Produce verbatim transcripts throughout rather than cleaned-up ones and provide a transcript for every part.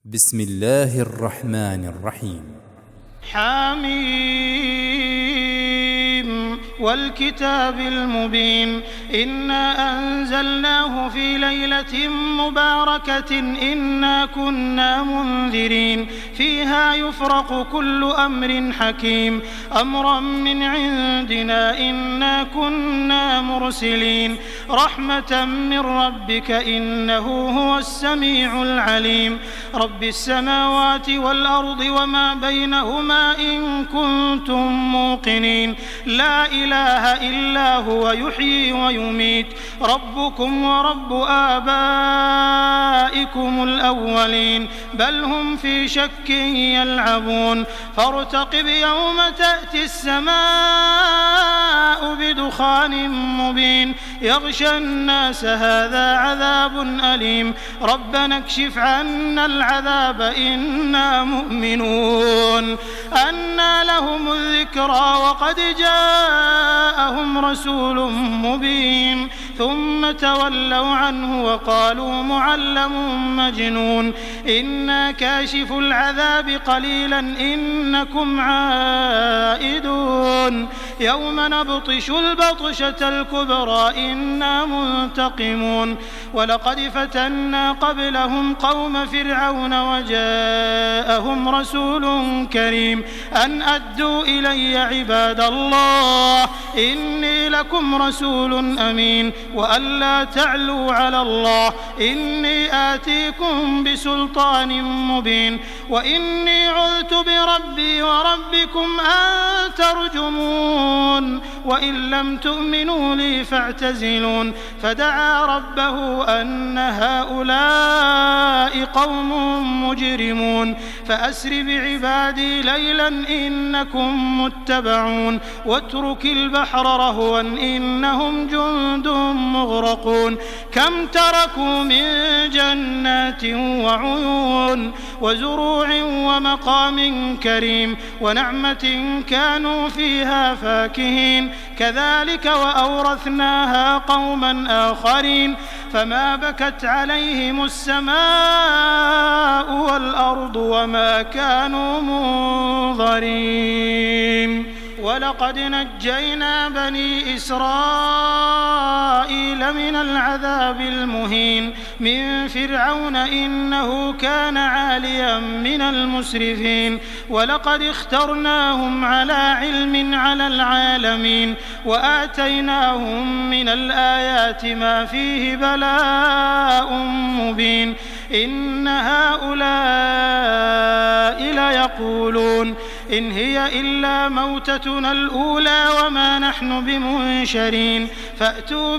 بسم الله الرحمن الرحيم. حميم والكتاب المبين إنا أنزلناه في ليلة مباركة إنا كنا منذرين فيها يفرق كل أمر حكيم أمرا من عندنا إنا كنا مرسلين رحمة من ربك إنه هو السميع العليم رب السماوات والأرض وما بينهما إن كنتم موقنين لا إله إلا هو يحيي ويميت ربكم ورب آبائكم الأولين بل هم في شك يلعبون فارتقب يوم تأتي السماء بدخان مبين يغشى الناس هذا عذاب أليم ربنا اكشف عنا العذاب إنا مؤمنون أنى لهم الذكرى وقد جاءهم رسول مبين ثم تولوا عنه وقالوا معلم مجنون إنا كاشف العذاب قليلا إنكم عائدون يوم نبطش البطشة الكبرى إنا منتقمون ولقد فتنا قبلهم قوم فرعون وجاءهم رسول كريم أن أدوا إلي عباد الله إني لكم رسول أمين وأن لا تعلوا على الله إني آتيكم بسلطان مبين وإني عذت بربي وربكم أن ترجمون وإن لم تؤمنوا لي فاعتزلون فدعا ربه أن هؤلاء قوم مجرمون فأسر بعبادي ليلا إنكم متبعون واترك البحر رهوا إنهم جند مغرقون كم تركوا من جنات وعيون وزروع ومقام كريم ونعمة كانوا فيها فاكهين كذلك وأورثناها قوما آخرين فما بكت عليهم السماء والأرض وما كانوا منظرين ولقد نجينا بني إسرائيل من العذاب المهين من فرعون إنه كان عاليا من المسرفين ولقد اخترناهم على علم على العالمين وآتيناهم من الآيات ما فيه بلاء مبين إن هؤلاء ليقولون إن هي إلا موتتنا الأولى وما نحن بمنشرين فأتوا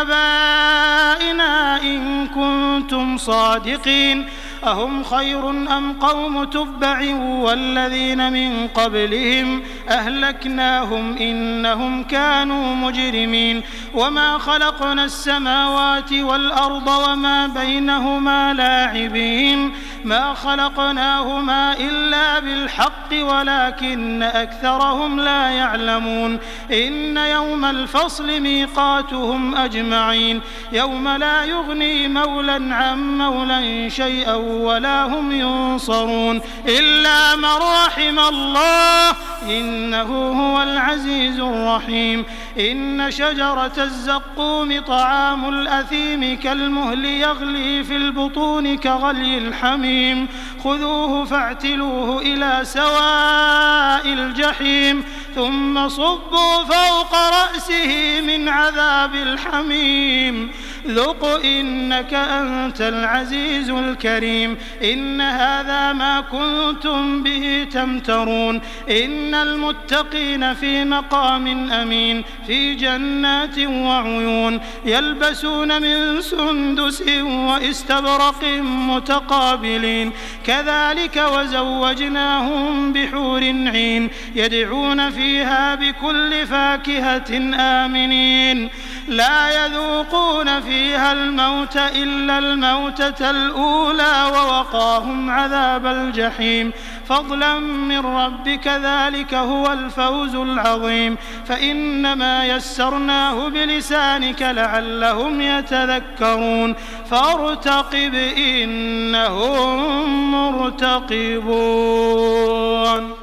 بآبائنا إن كنتم صادقين أهم خير أم قوم تبع والذين من قبلهم أهلكناهم إنهم كانوا مجرمين وما خلقنا السماوات والأرض وما بينهما لاعبين ما خلقناهما إلا بالحق ولكن أكثرهم لا يعلمون إن يوم الفصل ميقاتهم أجمعين يوم لا يغني مولى عن مولى شيئا ولا هم ينصرون إلا من رحم الله إنه هو العزيز الرحيم إن شجرة الزقوم طعام الأثيم كالمهل يغلي في البطون كغلي الحميم خذوه فاعتلوه إلى سواء الجحيم ثم صبوا فوق رأسه من عذاب الحميم ذق إنك أنت العزيز الكريم إن هذا ما كنتم به تمترون إن المتقين في مقام أمين في جنات وعيون يلبسون من سندس واستبرق متقابلين كذلك وزوجناهم بحور عين يدعون فيها بكل فاكهة آمنين لا يذوقون فيها الموت إلا الموتة الأولى ووقاهم عذاب الجحيم فضلا من ربك ذلك هو الفوز العظيم فإنما يسرناه بلسانك لعلهم يتذكرون فارتقب إنهم مرتقبون